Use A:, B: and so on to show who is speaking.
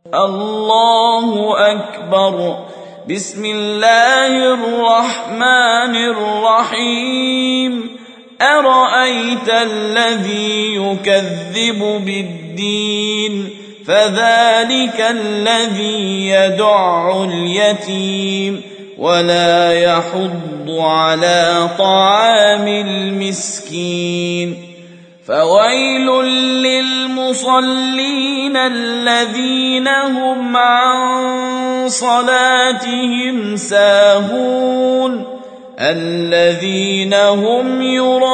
A: الله أكبر. بسم الله الرحمن الرحيم. أرأيت الذي يكذب بالدين فذلك الذي يدع اليتيم ولا يحض على طعام المسكين. فويل للمصلين الذين هم عن صلاتهم ساهون الذين هم يراءون